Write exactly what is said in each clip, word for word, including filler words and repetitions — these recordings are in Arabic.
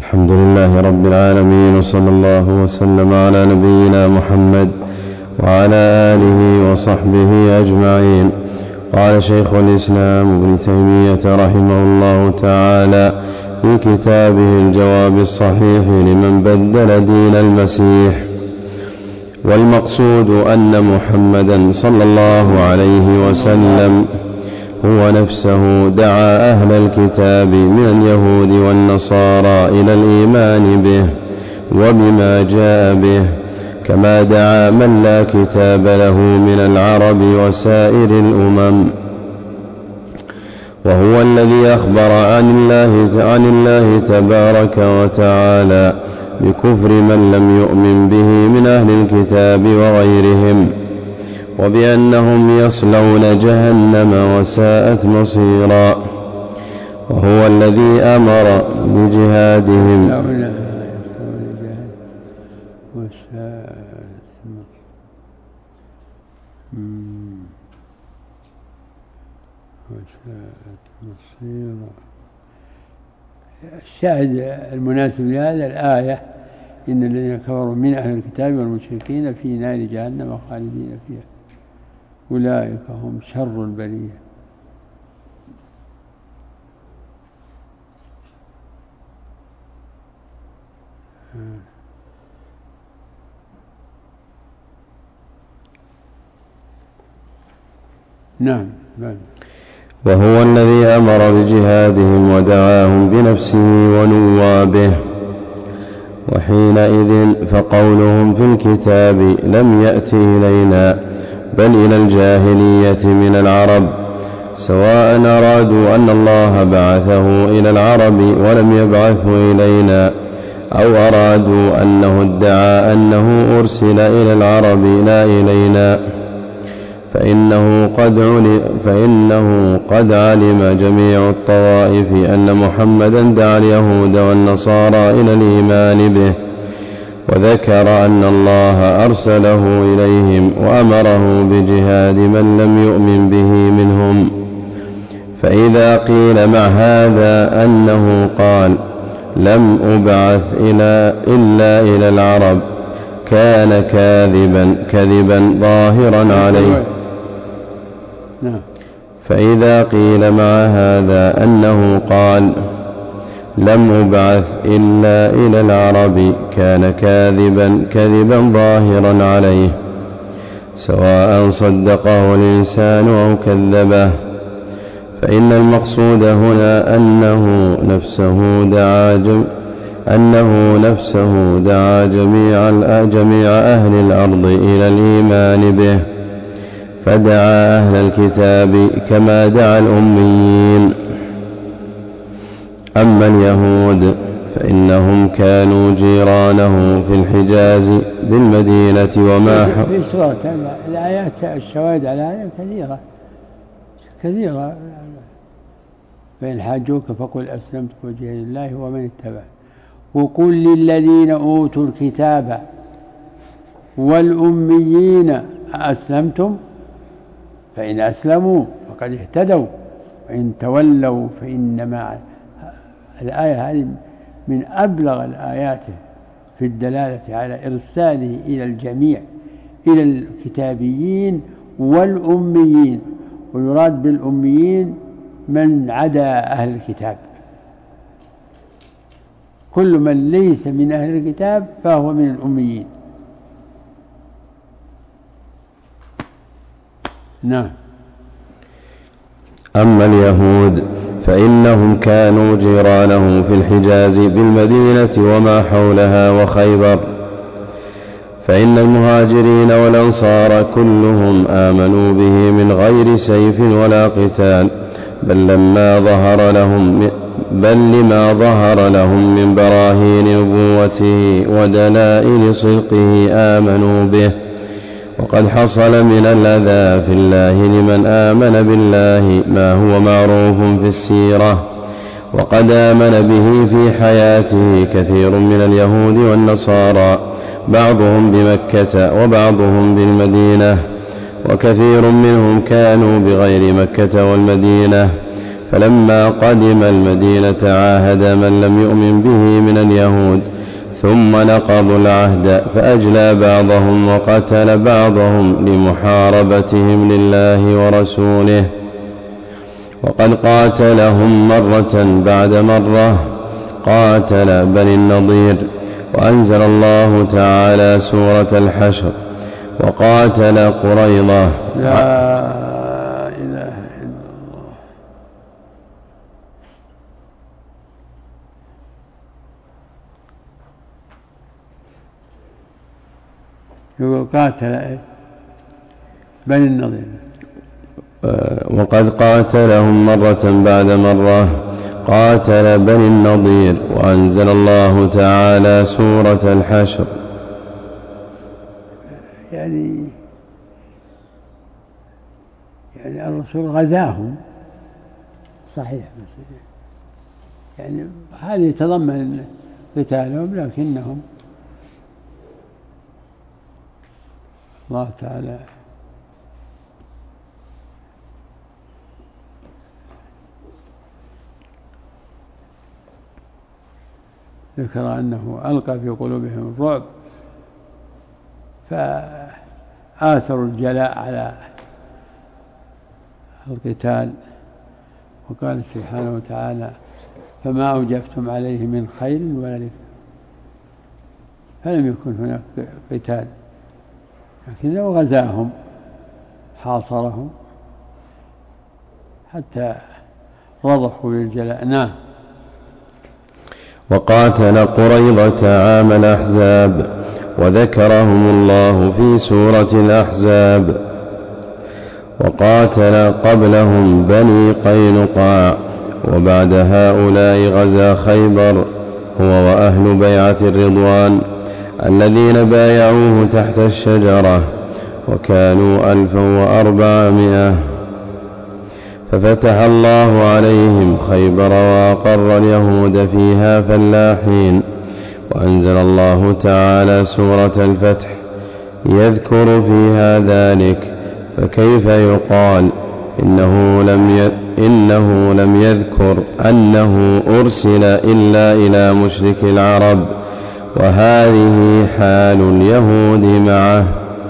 الحمد لله رب العالمين، وصلى الله وسلم على نبينا محمد وعلى آله وصحبه أجمعين. قال شيخ الإسلام ابن تيمية رحمه الله تعالى في كتابه الجواب الصحيح لمن بدل دين المسيح: والمقصود أن محمدا صلى الله عليه وسلم هو نفسه دعا أهل الكتاب من اليهود والنصارى إلى الإيمان به وبما جاء به، كما دعا من لا كتاب له من العرب وسائر الأمم. وهو الذي أخبر عن الله, عن الله تبارك وتعالى بكفر من لم يؤمن به من أهل الكتاب وغيرهم، وبأنهم يصلون جهنم وساءت مصيرا. وهو الذي أمر بجهادهم الشاهد المناسب لهذا الآية: إن الذين كفروا من أهل الكتاب والمشركين في نار جهنم خالدين فيها أولئك هم شر البرية. نعم. وهو الذي أمر بجهادهم ودعاهم بنفسه ونوى به. وحينئذ فقولهم في الكتاب لم يأت إلينا بل إلى الجاهلية من العرب، سواء أرادوا أن الله بعثه إلى العرب ولم يبعثه إلينا، أو أرادوا أنه ادعى أنه أرسل إلى العرب لا إلينا، فإنه قد علم, فإنه قد علم جميع الطوائف أن محمدا دعا اليهود والنصارى إلى الإيمان به، وذكر أن الله أرسله إليهم وأمره بجهاد من لم يؤمن به منهم. فإذا قيل مع هذا أنه قال لم أبعث إلى إلا إلى العرب كان كاذبا كذبا ظاهرا عليه. فإذا قيل مع هذا أنه قال لم أبعث إلا إلى العرب كان كاذبا كذبا ظاهرا عليه، سواء صدقه الإنسان أو كذبه. فإن المقصود هنا أنه نفسه دعا جم... أنه نفسه دعا جميع, جميع أهل الأرض إلى الإيمان به، فدعا أهل الكتاب كما دعا الأميين. أما اليهود فإنهم كانوا جيرانه في الحجاز بالمدينة وما في سورة الآيات الشواهد على هذا كثيرة كثيرة. فإن حاجوك فقل أسلمت وجهي لله ومن اتبع، وقل للذين أوتوا الكتاب والأميين أسلمتم، فإن أسلموا فقد اهتدوا وإن تولوا فإنما. الآية هذه من أبلغ الآيات في الدلالة على إرساله إلى الجميع، إلى الكتابيين والأميين، ويراد بالأميين من عدا أهل الكتاب. كل من ليس من أهل الكتاب فهو من الأميين. نعم. أما اليهود فإنهم كانوا جيرانه في الحجاز بالمدينة وما حولها وخيبر، فإن المهاجرين والأنصار كلهم آمنوا به من غير سيف ولا قتال، بل لما ظهر لهم بل لما ظهر لهم من براهين نبوته ودلائل صدقه آمنوا به. وقد حصل من الأذى في الله لمن آمن بالله ما هو معروف في السيرة، وقد آمن به في حياته كثير من اليهود والنصارى، بعضهم بمكة وبعضهم بالمدينة، وكثير منهم كانوا بغير مكة والمدينة. فلما قدم المدينة عاهد من لم يؤمن به من اليهود ثم نقضوا العهد فأجلى بعضهم وقتل بعضهم لمحاربتهم لله ورسوله. وقد قاتلهم مرة بعد مرة، قاتل بني النضير وأنزل الله تعالى سورة الحشر. وقاتل قريظة. لا إله إلا الله. يقول قاتل بني النضير. وقد قاتلهم مرة بعد مرة، قاتل بني النضير وأنزل الله تعالى سورة الحشر. يعني يعني الرسول غزاهم صحيح، يعني هذه يتضمن قتالهم، لكنهم الله تعالى ذكر أنه ألقى في قلوبهم الرعب فآثروا الجلاء على القتال. وقال سبحانه وتعالى: فما أوجفتم عليه من خير ولا رفق. فلم يكن هناك قتال، لكنه غزاهم حاصرهم حتى رضخوا للجلاء. نعم. وقاتل قريظة عام الأحزاب وذكرهم الله في سورة الأحزاب. وقاتل قبلهم بني قينقاع، وبعد هؤلاء غزا خيبر هو وأهل بيعة الرضوان الذين بايعوه تحت الشجرة، وكانوا ألفا وأربعمائة. ففتح الله عليهم خيبر وأقر اليهود فيها فلاحين. وأنزل الله تعالى سورة الفتح يذكر فيها ذلك. فكيف يقال إنه لم ي... إنه لم يذكر أنه أرسل إلا إلى مشرك العرب، وهذه حال اليهود معه.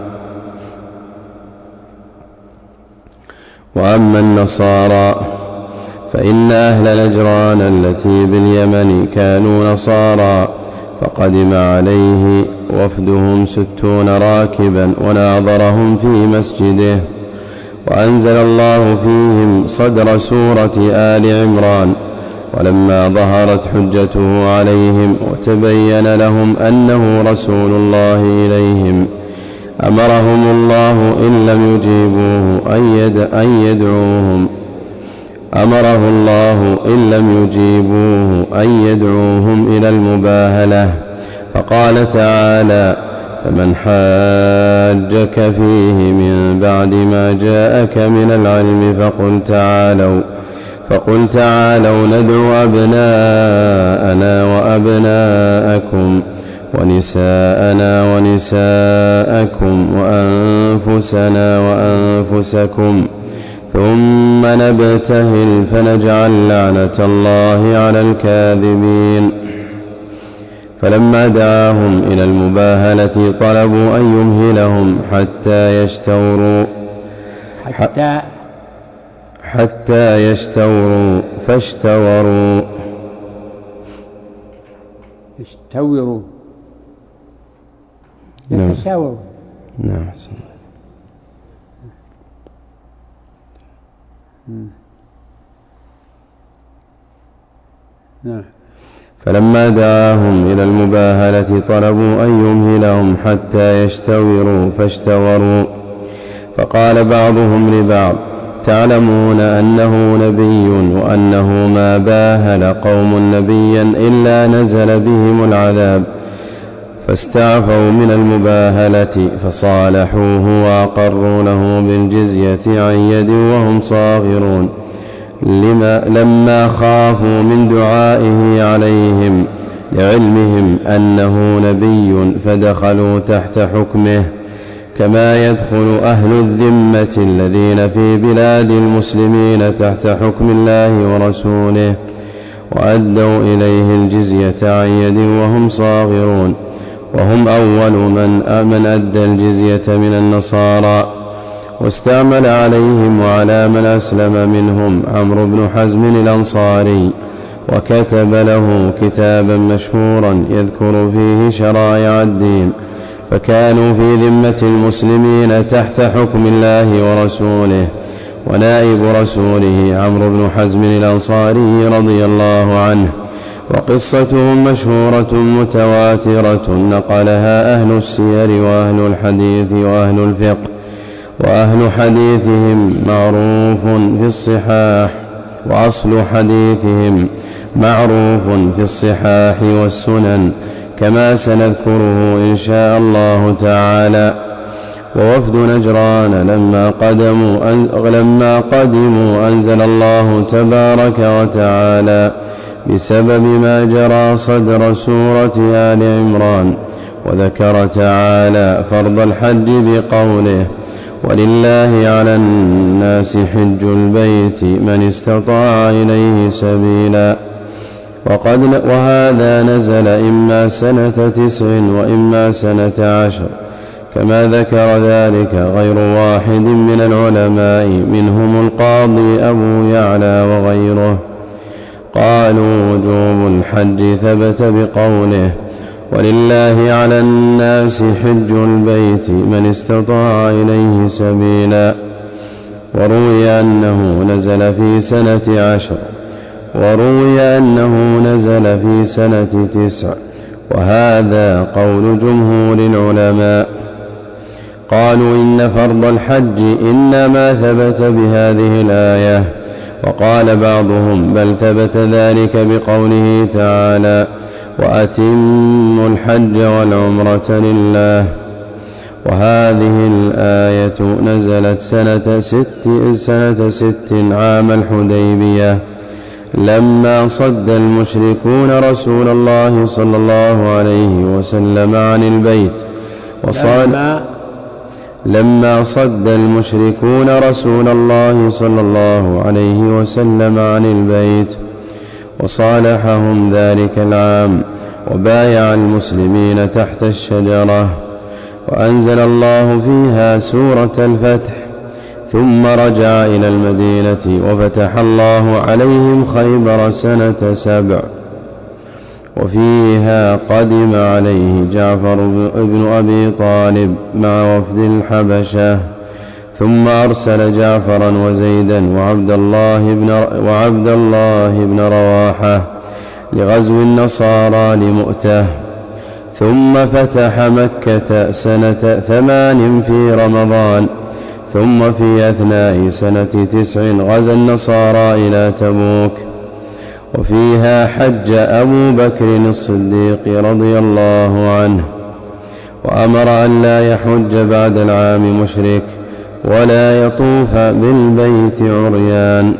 وأما النصارى فإن أهل نجران التي باليمن كانوا نصارى، فقدم عليه وفدهم ستون راكبا وناظرهم في مسجده، وأنزل الله فيهم صدر سورة آل عمران. ولما ظهرت حجته عليهم وتبين لهم أنه رسول الله إليهم، أمرهم الله إن لم يجيبوه أن يدعوهم أمره الله إن لم يجيبوه أن يدعوهم إلى المباهلة. فقال تعالى: فمن حاجك فيه من بعد ما جاءك من العلم فقل تعالوا فقل تعالوا ندعو أبناءنا وأبناءكم ونساءنا ونساءكم وأنفسنا وأنفسكم ثم نبتهل فنجعل لعنة الله على الكاذبين. فلما دعاهم إلى المباهلة طلبوا أن يمهلهم حتى يستوروا حتى حتى يستوروا فاستوروا يستوروا يتساوروا. نعم. نعم. فلما دعاهم إلى المباهلة طلبوا أن يمهلهم حتى يستوروا فاستوروا. فقال بعضهم لبعض: تعلمون أنه نبي وأنه ما باهل قوم نبيا إلا نزل بهم العذاب، فاستعفوا من المباهلة فصالحوه وأقروا له بالجزية عن يد وهم صاغرون، لما لما خافوا من دعائه عليهم لعلمهم أنه نبي، فدخلوا تحت حكمه كما يدخل أهل الذمة الذين في بلاد المسلمين تحت حكم الله ورسوله. وأدوا إليه الجزية عن يد وهم صاغرون، وهم أول من من أدى الجزية من النصارى. واستعمل عليهم وعلى من أسلم منهم عمرو بن حزم الأنصاري، وكتب له كتابا مشهورا يذكر فيه شرائع الدين، فكانوا في ذمة المسلمين تحت حكم الله ورسوله. ونائب رسوله عمرو بن حزم الأنصاري رضي الله عنه، وقصتهم مشهورة متواترة نقلها أهل السير وأهل الحديث وأهل الفقه، وأهل حديثهم معروف في الصحاح، وأصل حديثهم معروف في الصحاح والسنن، كما سنذكره إن شاء الله تعالى. ووفد نجران لما قدموا, لما قدموا أنزل الله تبارك وتعالى بسبب ما جرى صدر سورة آل عمران، وذكر تعالى فرض الحج بقوله: ولله على الناس حج البيت من استطاع إليه سبيلا. وقد وهذا نزل إما سنة تسع وإما سنة عشر، كما ذكر ذلك غير واحد من العلماء منهم القاضي أبو يعلى وغيره. قالوا وجوب الحج ثبت بقوله: ولله على الناس حج البيت من استطاع إليه سبيلا. وروي أنه نزل في سنة عشر، وروي أنه نزل في سنة تسع، وهذا قول جمهور العلماء. قالوا إن فرض الحج إنما ثبت بهذه الآية، وقال بعضهم بل ثبت ذلك بقوله تعالى: وأتموا الحج والعمرة لله. وهذه الآية نزلت سنة ست, سنة ست عام الحديبية، لما صد المشركون رسول الله صلى الله عليه وسلم عن البيت وصال لما صد المشركون رسول الله صلى الله عليه وسلم عن البيت وصالحهم ذلك العام، وبايع المسلمين تحت الشجرة، وأنزل الله فيها سورة الفتح، ثم رجع إلى المدينة وفتح الله عليهم خيبر سنة سبع، وفيها قدم عليه جعفر بن أبي طالب مع وفد الحبشة، ثم أرسل جعفرا وزيدا وعبد الله بن, وعبد الله بن رواحة لغزو النصارى لمؤته، ثم فتح مكة سنة ثمان في رمضان، ثم في أثناء سنة تسع غزا النصارى إلى تبوك، وفيها حج أبو بكر الصديق رضي الله عنه، وأمر أن لا يحج بعد العام مشرك ولا يطوف بالبيت عريان،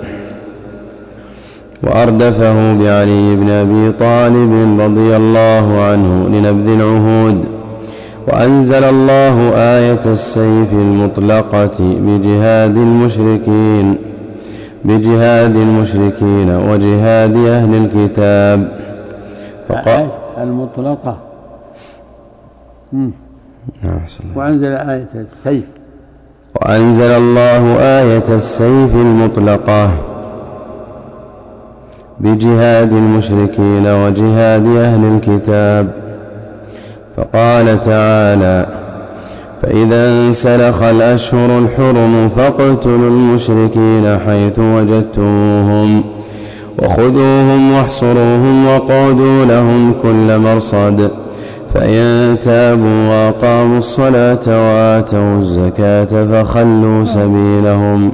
وأردفه بعلي بن أبي طالب رضي الله عنه لنبذ العهود. وأنزل الله آية السيف المطلقة بجهاد المشركين بجهاد المشركين وجهاد أهل الكتاب. فقال المطلقة وأنزل آية السيف وأنزل الله آية السيف المطلقة بجهاد المشركين وجهاد أهل الكتاب. فقال تعالى: فإذا انسلخ الأشهر الحرم فاقتلوا المشركين حيث وجدتموهم وخذوهم واحصروهم وقعدوا لهم كل مرصد، فإن تابوا وأقاموا الصلاة وآتوا الزكاة فخلوا سبيلهم.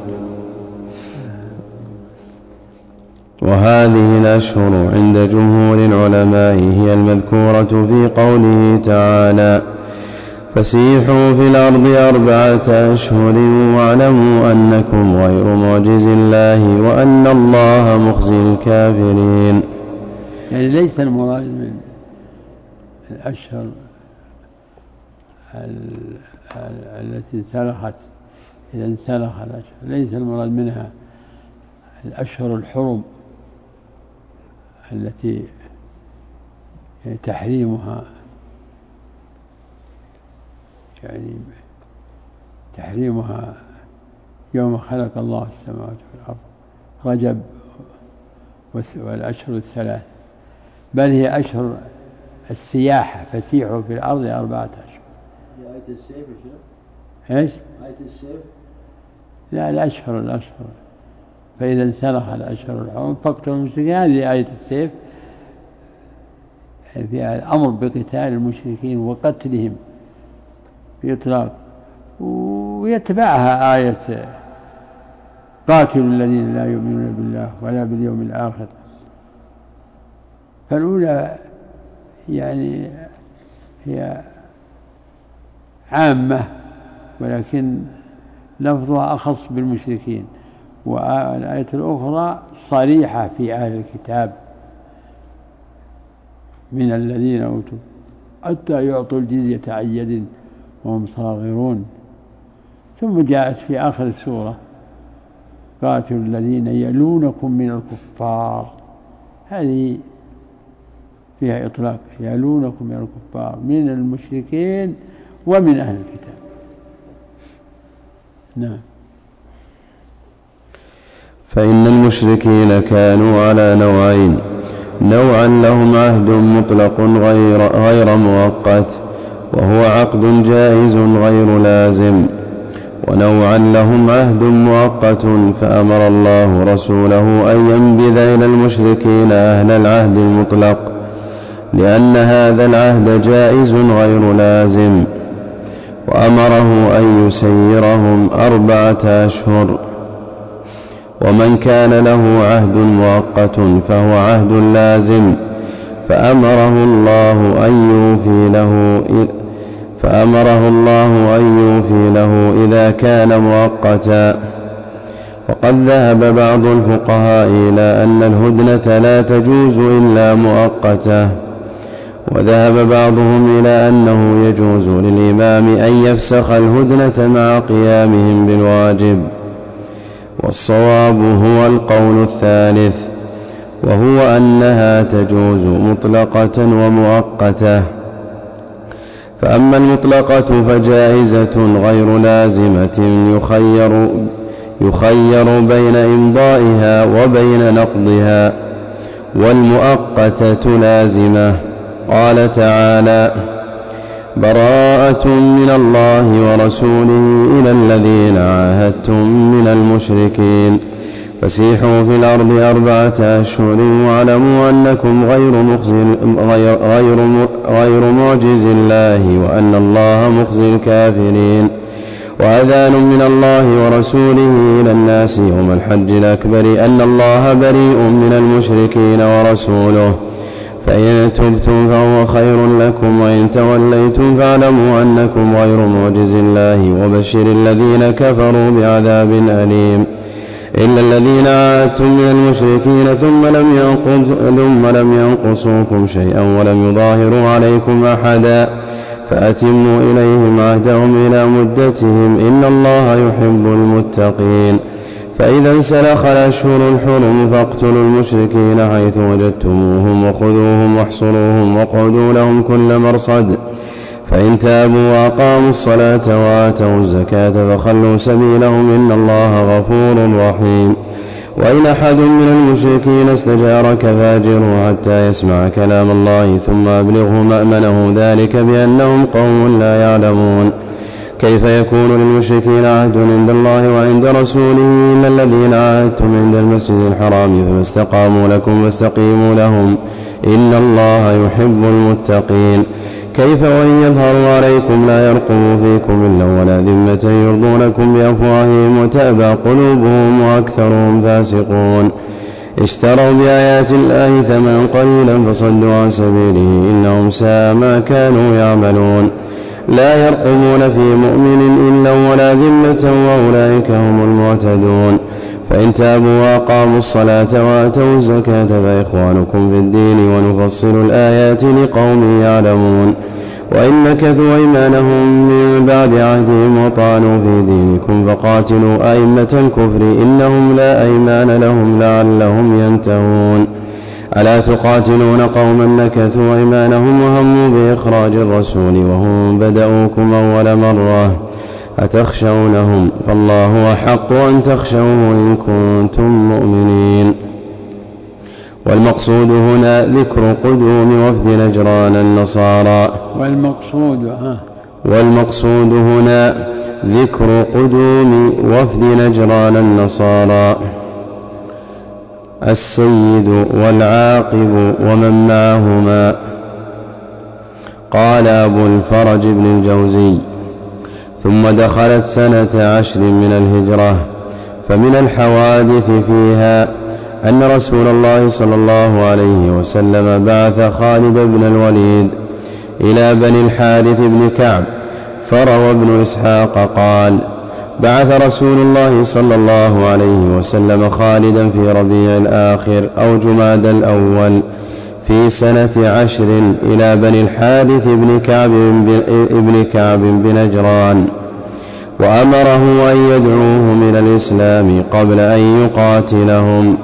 وهذه الأشهر عند جمهور العلماء هي المذكورة في قوله تعالى: فسيحوا في الأرض أربعة أشهر واعلموا أنكم غير معجز الله وأن الله مخزي الكافرين. يعني ليس المراد من الأشهر التي انسلخت، إذا انسلخ الأشهر ليس المراد منها الأشهر الحرم التي تحريمها يعني تحريمها يوم خلق الله السماوات والأرض رجب والأشهر الثلاث، بل هي أشهر السياحة، فسيحوا في الأرض أربعة أشهر. آية السيف يا شيخ؟ إيش؟ آية السيف؟ لا، الأشهر الأشهر فإذا انسلخ الأشهر الحرم فاقتلوا المشركين، هذه آية السيف فيها الأمر بقتال المشركين وقتلهم بإطلاق، ويتبعها آية قاتلوا الذين لا يؤمنون بالله ولا باليوم الآخر. فالأولى يعني هي عامة ولكن لفظها أخص بالمشركين، والآية الأخرى صريحة في أهل الكتاب من الذين أوتوا حتى يعطوا الجزية عن يد وهم صاغرون. ثم جاءت في آخر السورة قاتلوا الذين يلونكم من الكفار، هذه فيها إطلاق، يلونكم من الكفار من المشركين ومن أهل الكتاب. نعم. فإن المشركين كانوا على نوعين: نوعا لهم عهد مطلق غير, غير مؤقت وهو عقد جائز غير لازم، ونوعا لهم عهد مؤقت فأمر الله رسوله أن ينبذ إلى المشركين أهل العهد المطلق، لأن هذا العهد جائز غير لازم، وأمره أن يسيرهم أربعة أشهر. ومن كان له عهد مؤقت فهو عهد لازم فأمره الله أن يوفي له فأمره الله أن يوفي له إذا كان مؤقتا. وقد ذهب بعض الفقهاء إلى أن الهدنة لا تجوز إلا مؤقتة، وذهب بعضهم إلى أنه يجوز للإمام أن يفسخ الهدنة مع قيامهم بالواجب، والصواب هو القول الثالث، وهو أنها تجوز مطلقة ومؤقتة. فأما المطلقة فجائزة غير لازمة يخير, يخير بين إمضائها وبين نقضها، والمؤقتة لازمة. قال تعالى: براءة من الله ورسوله إلى الذين عاهدتم من المشركين فسيحوا في الأرض أربعة أشهر واعلموا أنكم غير, غير, غير, غير معجز الله وأن الله مخزي الكافرين. وأذان من الله ورسوله إلى الناس يوم الحج الأكبر أن الله بريء من المشركين ورسوله، فإن تبتم فهو خير لكم، وإن توليتم فاعلموا أنكم غير معجز الله وبشر الذين كفروا بعذاب أليم. إلا الذين عاهدتم من المشركين ثم لم ثم لم ينقصوكم شيئا ولم يظاهروا عليكم أحدا فأتموا إليهم عهدهم إلى مدتهم إن الله يحب المتقين. فإذا انسلخ الأشهر الحرم فاقتلوا المشركين حيث وجدتموهم وخذوهم واحصروهم واقعدوا لهم كل مرصد، فإن تابوا وأقاموا الصلاة وآتوا الزكاة فخلوا سبيلهم إن الله غفور رحيم. وإن أحد من المشركين استجارك فاجره حتى يسمع كلام الله ثم أبلغه مأمنه، ذلك بأنهم قوم لا يعلمون. كيف يكون للمشركين عهد عند الله وعند رسوله إلا الذين عاهدتم عند المسجد الحرام فما استقاموا لكم فاستقيموا لهم إن الله يحب المتقين. كيف وإن يظهروا عليكم لا يرقبوا فيكم إلا ولا ذمة يرضونكم بأفواههم وتأبى قلوبهم وأكثرهم فاسقون. اشتروا بآيات الله ثمنا قليلا فصدوا عن سبيله إنهم ساء ما كانوا يعملون. لا يرقبون في مؤمن إلا ولا ذمة وأولئك هم المعتدون. فإن تابوا وأقاموا الصلاة وآتوا الزكاة فإخوانكم في الدين ونفصل الآيات لقوم يعلمون. وإن نكثوا أيمانهم من بعد عهدهم وطعنوا في دينكم فقاتلوا أئمة الكفر إنهم لا أيمان لهم لعلهم ينتهون. ألا تقاتلون قوما نكثوا أيمانهم وهموا بإخراج الرسول وهم بدؤوكم أول مرة أتخشونهم فالله أحق أن تخشوه إن كنتم مؤمنين. والمقصود هنا ذكر قدوم وفد نجران النصارى والمقصود ها والمقصود هنا ذكر قدوم وفد نجران النصارى السيد والعاقب ومن معهما. قال أبو الفرج بن الجوزي ثم دخلت سنة عشر من الهجرة، فمن الحوادث فيها أن رسول الله صلى الله عليه وسلم بعث خالد بن الوليد إلى بني الحارث بن كعب. فروى ابن إسحاق قال بعث رسول الله صلى الله عليه وسلم خالدا في ربيع الآخر أو جماد الأول في سنة عشر إلى بني الحارث بن كعب بن كعب بنجران، وأمره أن يدعوهم إلى الإسلام قبل أن يقاتلهم.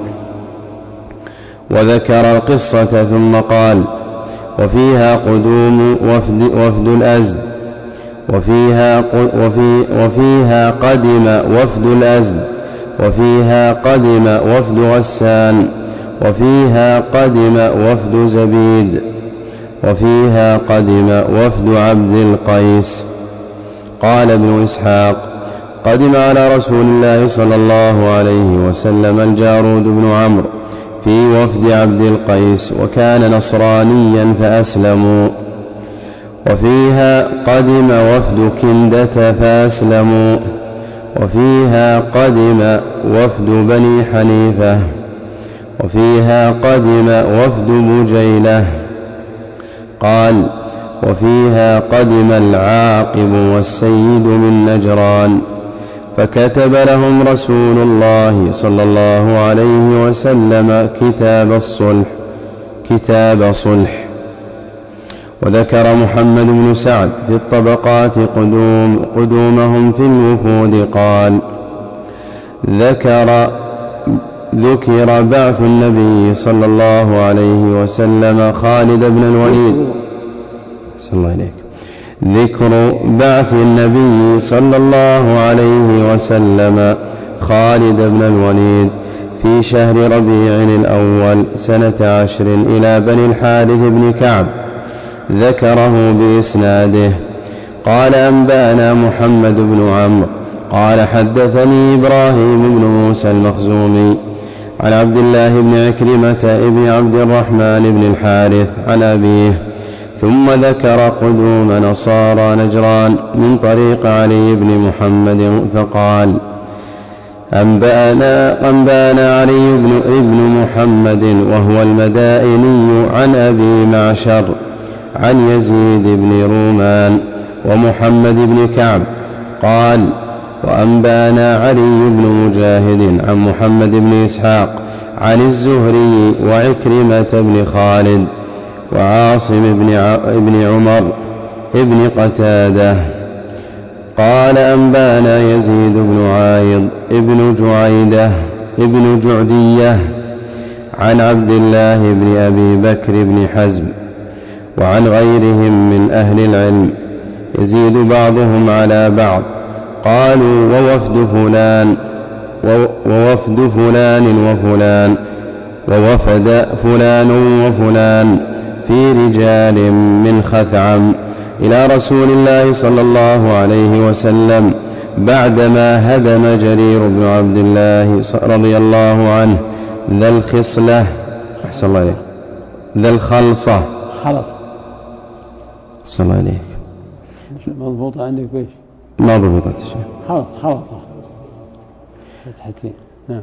وذكر القصة ثم قال وفيها قدوم وفد, وفد الأزد وفيها, وفي وفيها قدم وفد الأزد وفيها قدم وفد غسان وفيها قدم وفد زبيد وفيها قدم وفد عبد القيس. قال ابن إسحاق قدم على رسول الله صلى الله عليه وسلم الجارود بن عمرو في وفد عبد القيس وكان نصرانيا فأسلموا. وفيها قدم وفد كندة فأسلموا. وفيها قدم وفد بني حنيفة. وفيها قدم وفد بجيلة. قال وفيها قدم العاقب والسيد من نجران، فكتب لهم رسول الله صلى الله عليه وسلم كتاب الصلح كتاب صلح. وذكر محمد بن سعد في الطبقات قدوم قدومهم في الوفود قال ذكر ذكر بعث النبي صلى الله عليه وسلم خالد بن الوليد صلى الله عليه ذكر بعث النبي صلى الله عليه وسلم خالد بن الوليد في شهر ربيع الأول سنة عشر إلى بني الحارث بن كعب، ذكره بإسناده. قال أنبأنا محمد بن عمرو قال حدثني إبراهيم بن موسى المخزومي عن عبد الله بن عكرمة ابن عبد الرحمن بن الحارث عن أبيه، ثم ذكر قدوم نصارى نجران من طريق علي بن محمد فقال أنبأنا, أنبأنا علي بن ابن محمد وهو المدائني عن أبي معشر عن يزيد بن رومان ومحمد بن كعب قال وأنبأنا علي بن مجاهد عن محمد بن إسحاق عن الزهري وعكرمة بن خالد وعاصم بن عمر ابن قتادة قال أنبأنا يزيد بن عايض ابن جعيدة ابن جعدية عن عبد الله بن أبي بكر بن حزم وعن غيرهم من أهل العلم يزيد بعضهم على بعض. قالوا ووفد فلان ووفد فلان وفلان ووفد فلان وفلان في رجال من خثعم إلى رسول الله صلى الله عليه وسلم بعدما هدم جرير بن عبد الله رضي الله عنه ذا الخصلة أحسن الله عليك ذا الخلصة خلص أحسن الله عليك مضبوطة عندك بيش ما ضبطت شيء خلص خلص فتحتين نعم.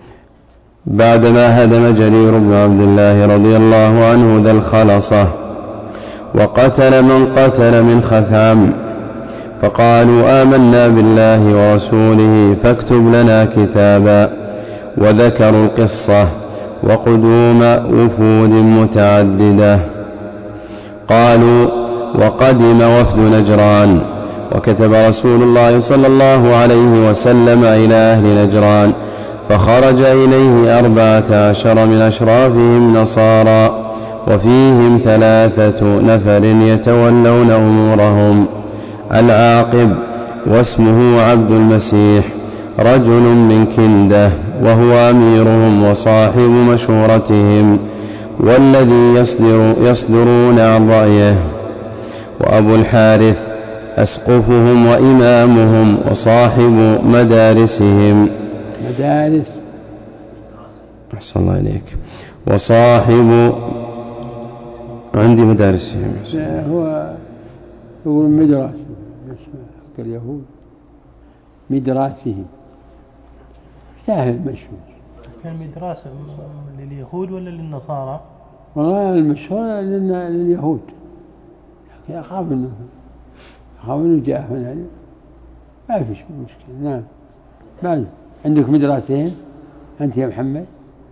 بعدما هدم جرير بن عبد الله رضي الله عنه ذا الخلصة وقتل من قتل من خثعم، فقالوا آمنا بالله ورسوله فاكتب لنا كتابا. وذكروا القصة وقدوم وفود متعددة. قالوا وقدم وفد نجران، وكتب رسول الله صلى الله عليه وسلم إلى أهل نجران فخرج إليه أربعة عشر من أشرافهم نصارى، وفيهم ثلاثة نفر يتولون أمورهم: العاقب واسمه عبد المسيح، رجل من كندة، وهو أميرهم وصاحب مشورتهم والذي يصدر يصدرون عن رأيه، وأبو الحارث أسقفهم وإمامهم وصاحب مدارسهم. مدارس أحسن الله إليك. وصاحب عندي مدارسهم. هو يقول مدرسة كاليهود مدراسهم سهل مشهور. كان مدرسة لليهود ولا للنصارى؟ والله المشهور لليهود، لكن أخاف إنه أخاف إنه جاء هنا ما فيش مشكلة. نعم. بعد عندك مدرستين أنت يا محمد؟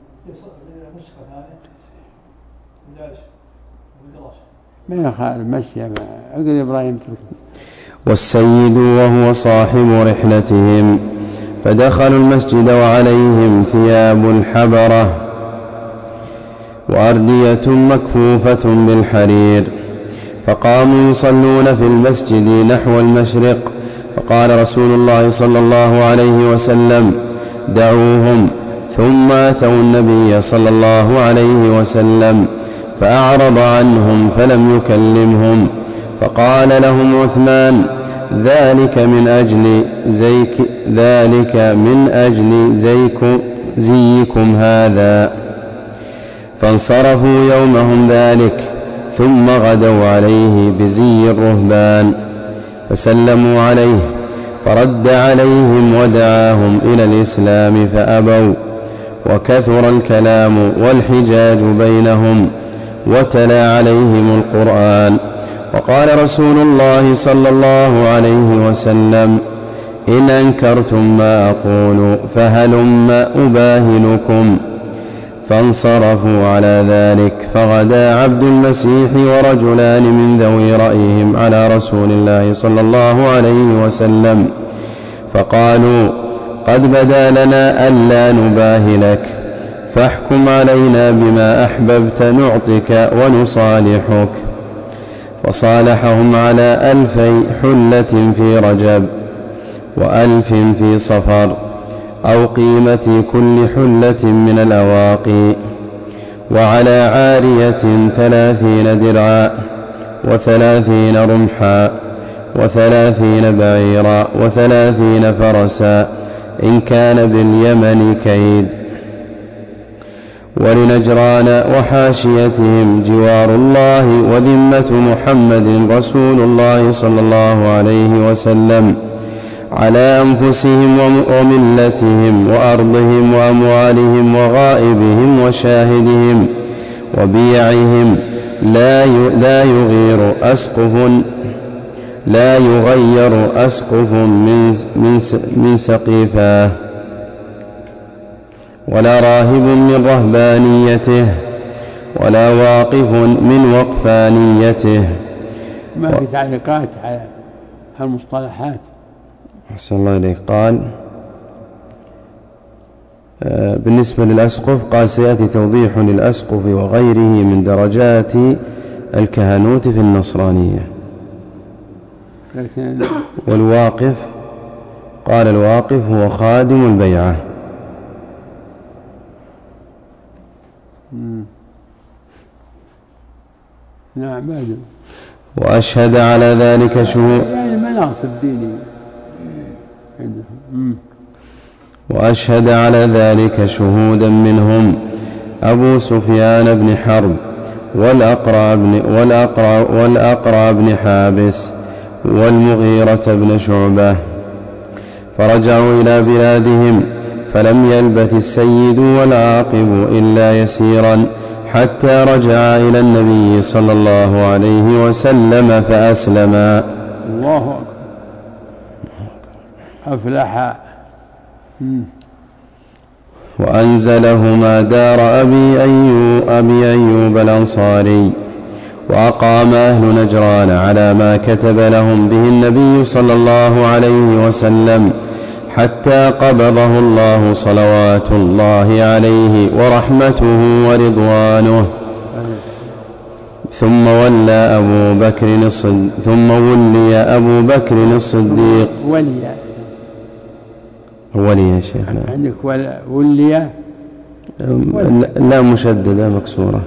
ما يخالف مشي أقول إبراهيم تركي. والسيد وهو صاحب رحلتهم، فدخلوا المسجد وعليهم ثياب الحبرة وأردية مكفوفة بالحرير، فقاموا يصلون في المسجد نحو المشرق، فقال رسول الله صلى الله عليه وسلم: دعوهم. ثم أتوا النبي صلى الله عليه وسلم فأعرض عنهم فلم يكلمهم، فقال لهم عثمان: ذلك من أجل زيك ذلك من أجل زيك زيكم هذا. فانصرفوا يومهم ذلك، ثم غدوا عليه بزي الرهبان، فسلموا عليه، فرد عليهم ودعاهم إلى الإسلام فأبوا، وكثر الكلام والحجاج بينهم، وتلا عليهم القرآن. وقال رسول الله صلى الله عليه وسلم: إن أنكرتم ما أقول فهلم أباهلكم. فانصرفوا على ذلك، فغدا عبد المسيح ورجلان من ذوي رأيهم على رسول الله صلى الله عليه وسلم، فقالوا: قد بدا لنا ألا نباهلك، فاحكم علينا بما أحببت نعطك ونصالحك. فصالحهم على ألفي حلة في رجب، وألف في صفر، أو قيمة كل حلة من الأواقي، وعلى عارية ثلاثين درعا، وثلاثين رمحا، وثلاثين بعيرا، وثلاثين فرسا، إن كان باليمن كيد. ولنجران وحاشيتهم جوار الله وذمة محمد رسول الله صلى الله عليه وسلم على أنفسهم وملتهم وأرضهم وأموالهم وغائبهم وشاهدهم وبيعهم، لا لا يغير أسقف لا يغير أسقف من من من سقيفاه، ولا راهب من رهبانيته، ولا واقف من وقفانيته. ما في تعليقات على المصطلحات. أحسن الله إليك. قال بالنسبة للأسقف، قال: سيأتي توضيح للأسقف وغيره من درجات الكهنوت في النصرانية. والواقف، قال: الواقف هو خادم البيعة. نعم. وأشهد على ذلك شهود يعني مناصب دينية. وأشهد على ذلك شهودا منهم أبو سفيان بن حرب والأقرع بن, والأقرع والأقرع بن حابس والمغيرة بن شعبة، فرجعوا إلى بلادهم، فلم يلبث السيد والعاقب إلا يسيرا حتى رجع إلى النبي صلى الله عليه وسلم فأسلما. الله أفلح. وأنزلهما دار أبي أيوب, أبي أيوب الأنصاري، وأقام أهل نجران على ما كتب لهم به النبي صلى الله عليه وسلم، حتى قبضه الله صلوات الله عليه ورحمته ورضوانه. ثم ولى أبو بكر الصديق ثم ولي أبو بكر الصديق ولي ولي يا شيخ. عندك ولي لا مشددة مكسورة.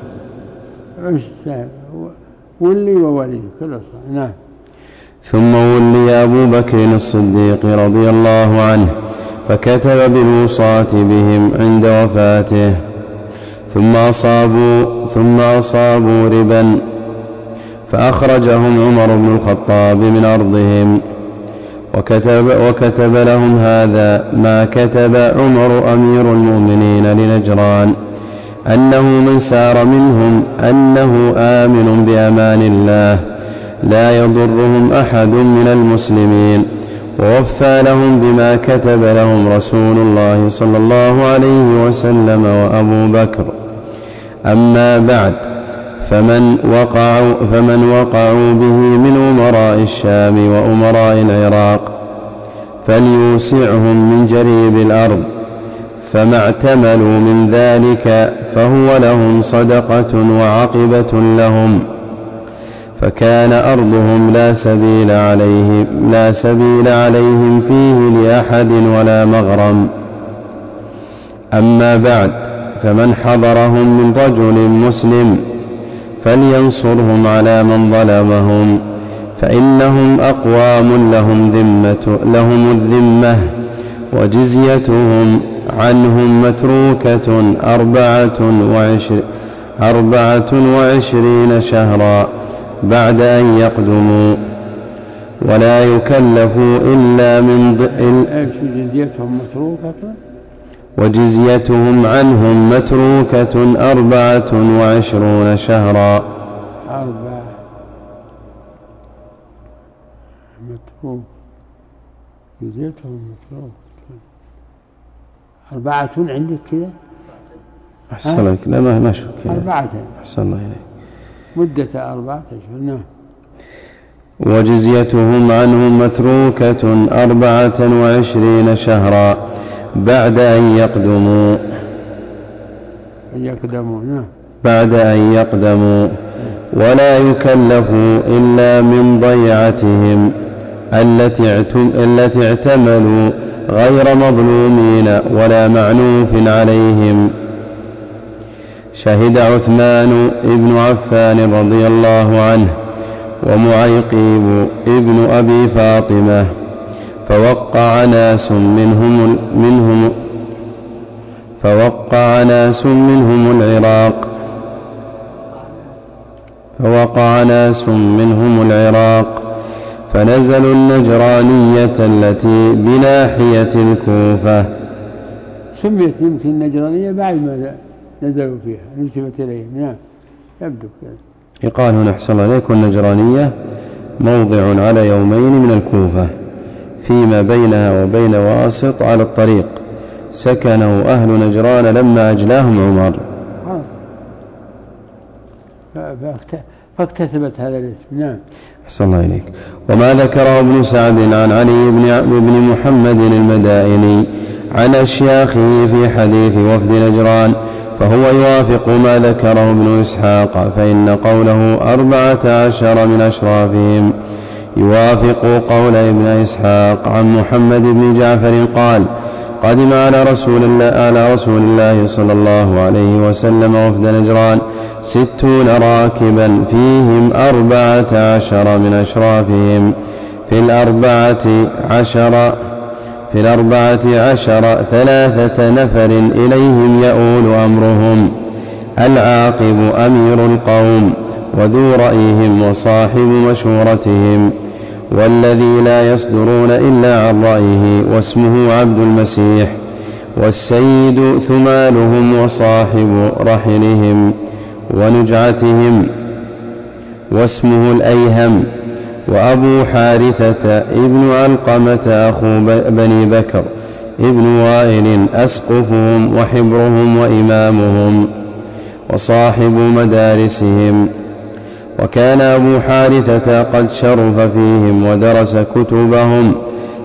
ولي وولي كل صح. نعم. ثم ولي أبو بكر الصديق رضي الله عنه فكتب بالوصاة بهم عند وفاته. ثم أصابوا ثم أصابوا ربا فأخرجهم عمر بن الخطاب من أرضهم وكتب, وكتب لهم هذا ما كتب عمر أمير المؤمنين لنجران أنه من سار منهم أنه آمن بأمان الله لا يضرهم أحد من المسلمين، ووفى لهم بما كتب لهم رسول الله صلى الله عليه وسلم وأبو بكر. أما بعد فمن وقعوا, فمن وقعوا به من أمراء الشام وأمراء العراق فليوسعهم من جريب الأرض، فما اعتملوا من ذلك فهو لهم صدقة وعقبة لهم، فكان أرضهم لا سبيل عليهم, لا سبيل عليهم فيه لأحد ولا مغرم. أما بعد فمن حضرهم من رجل مسلم فلينصرهم على من ظلمهم، فإنهم أقوام لهم, ذمة لهم الذمة، وجزيتهم عنهم متروكة أربعة, وعشر أربعة وعشرين شهرا بعد أن يقدموا، ولا يكلفوا إلا من جزيتهم متروكة وجزيتهم عنهم متروكة أربعة وعشرون شهرا. أربعة متروك جزيتهم متروكة أربعة عندك كذا؟ أحسن لك. لا ما ماشي أربعة. أحسن الله إليك. مدة أربعة أشهر. نعم. وجزيتهم عنهم متروكة أربعة وعشرين شهرا بعد أن يقدموا أن يقدموا. نعم. بعد أن يقدموا، ولا يكلفوا إلا من ضيعتهم التي اعتملوا غير مظلومين ولا معنوف عليهم. شهد عثمان ابن عفان رضي الله عنه ومعيقيب ابن أبي فاطمة، فوقع ناس منهم, منهم فوقع ناس منهم العراق فوقع ناس منهم العراق فنزلوا النجرانية التي بناحية الكوفة. سميت يمكن النجرانية بعد ما نزلوا فيها نسبت إليهم. نعم. يبدو كذا. يقال هنا أحسن الله إليك النجرانية موضع على يومين من الكوفة فيما بينها وبين واسط على الطريق، سكنه أهل نجران لما أجلاهم عمر فاكتسبت هذا الاسم. نعم. أحسن الله إليك. وما ذكره ابن سعد عن علي بن محمد المدائني عن أشياخه في حديث وفد نجران فهو يوافق ما ذكره ابن إسحاق، فإن قوله أربعة عشر من أشرافهم يوافق قول ابن إسحاق عن محمد بن جعفر قال قدم على رسول الله, على رسول الله صلى الله عليه وسلم وفد نجران ستون راكبا فيهم أربعة عشر من أشرافهم، في الأربعة عشر في الأربعة عشر ثلاثة نفر إليهم يؤول أمرهم، العاقب أمير القوم وذو رأيهم وصاحب مشورتهم، والذي لا يصدرون إلا عن رأيه واسمه عبد المسيح، والسيد ثمالهم وصاحب رحلهم ونجعتهم واسمه الأيهم، وأبو حارثة ابن علقمة أخو بني بكر ابن وائل أسقفهم وحبرهم وإمامهم وصاحب مدارسهم. وكان أبو حارثة قد شرف فيهم ودرس كتبهم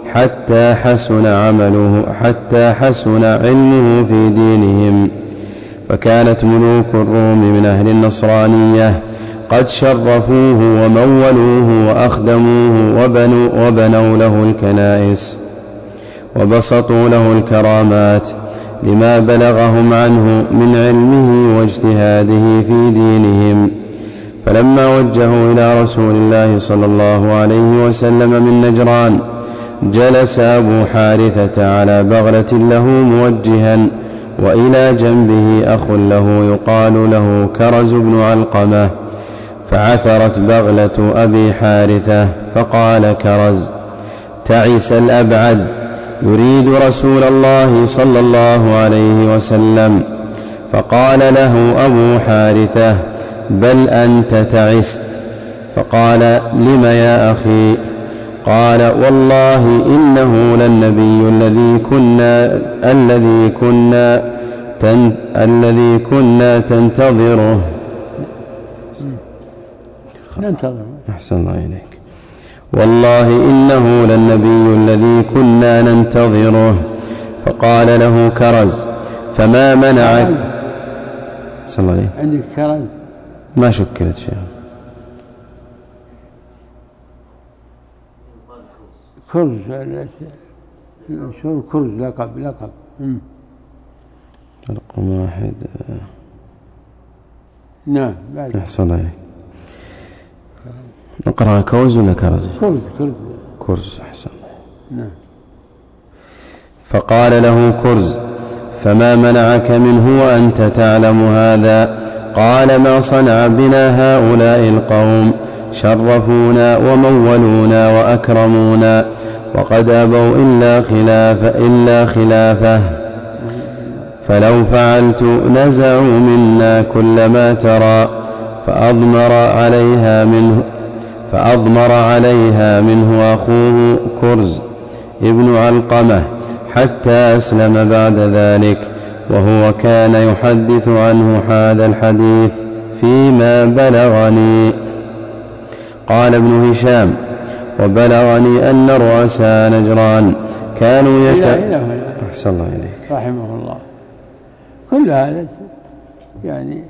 حتى حسن عمله حتى حسن علمه في دينهم. فكانت ملوك الروم من أهل النصرانية قد شرفوه ومولوه وأخدموه وبنوا, وبنوا له الكنائس وبسطوا له الكرامات لما بلغهم عنه من علمه واجتهاده في دينهم. فلما وجهوا إلى رسول الله صلى الله عليه وسلم من نجران جلس أبو حارثة على بغلة له موجها، وإلى جنبه أخ له يقال له كرز بن علقمة. فعثرت بغلة أبي حارثة فقال كرز: تعس الأبعد، يريد رسول الله صلى الله عليه وسلم. فقال له أبو حارثة: بل أنت تعست. فقال: لم يا أخي؟ قال: والله إنه للنبي الذي كنا الذي كنا تن الذي كنا تنتظره. ننتظر. أحسن الله إليك. والله إنه للنبي الذي كنا ننتظره. فقال له كرز: فما منعك؟ صلى الله عليه. عندك كرز؟ ما شكلت شيء. كرز شو كرز؟ لقب لقب. رقم واحد. نعم. بعد. أحسن عليك. نقرأ كوز ولا كرز؟ كرز كرز كرز. أحسن. نعم. فقال له كرز: فما منعك منه وأنت تعلم هذا؟ قال: ما صنع بنا هؤلاء القوم، شرفونا ومولونا وأكرمونا، وقد أبوا إلا خلاف إلا خلافه، فلو فعلت نزعوا منا كل ما ترى. فأضمر عليها منه فأضمر عليها منه أخوه كرز ابن علقمة حتى أسلم بعد ذلك، وهو كان يحدث عنه هذا الحديث فيما بلغني. قال ابن هشام: وبلغني أن رؤساء نجران كانوا يت... أحسن الله إليك. رحمه الله. كل هذا يعني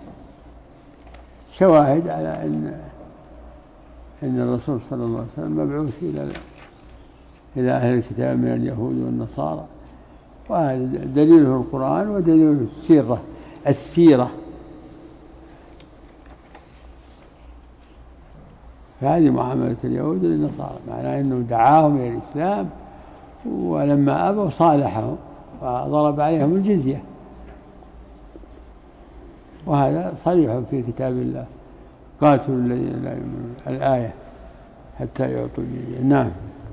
شواهد على أن أن الرسول صلى الله عليه وسلم مبعوث إلى إلى أهل الكتاب من اليهود والنصارى، وهذا دليله القرآن ودليله السيرة السيرة فهذه معاملة اليهود للنصارى، معناه أنه دعاهم إلى الإسلام، ولما أبوا صالحهم وضرب عليهم الجزية، وهذا صريح في كتاب الله: قاتلوا الذين لا يؤمنون، الآية، حتى يعطوا الجزية. نعم.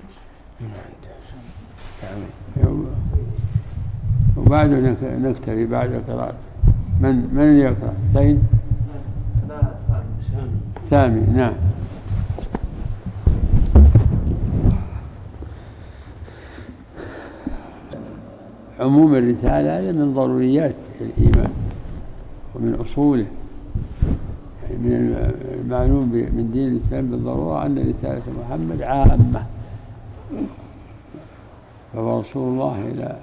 وبعد نكتفي بعد قراءة. من من يقرأ؟ سين؟ لا، سامي. سامي. نعم. عموم الرسالة هذا من ضروريات الإيمان ومن أصوله، يعني من المعلوم من دين الإسلام بالضرورة أن رسالة محمد عامة، فهو رسول الله إلى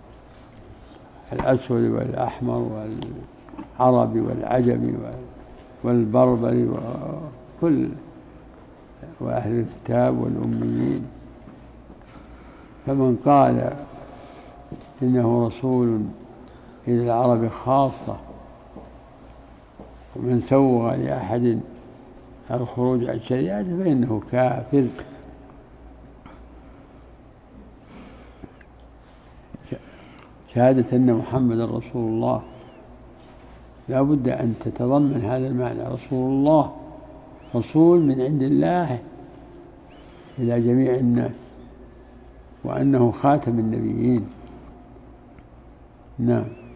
الأسود والأحمر والعربي والعجمي والبربري وكل وأهل الكتاب والأميين. فمن قال إنه رسول إلى العرب خاصة، ومن سوغ لأحد الخروج عن شريعته فإنه كافر. شهادة أن محمد رسول الله لا بد أن تتضمن هذا المعنى: رسول الله، رسول من عند الله إلى جميع الناس، وأنه خاتم النبيين. نعم.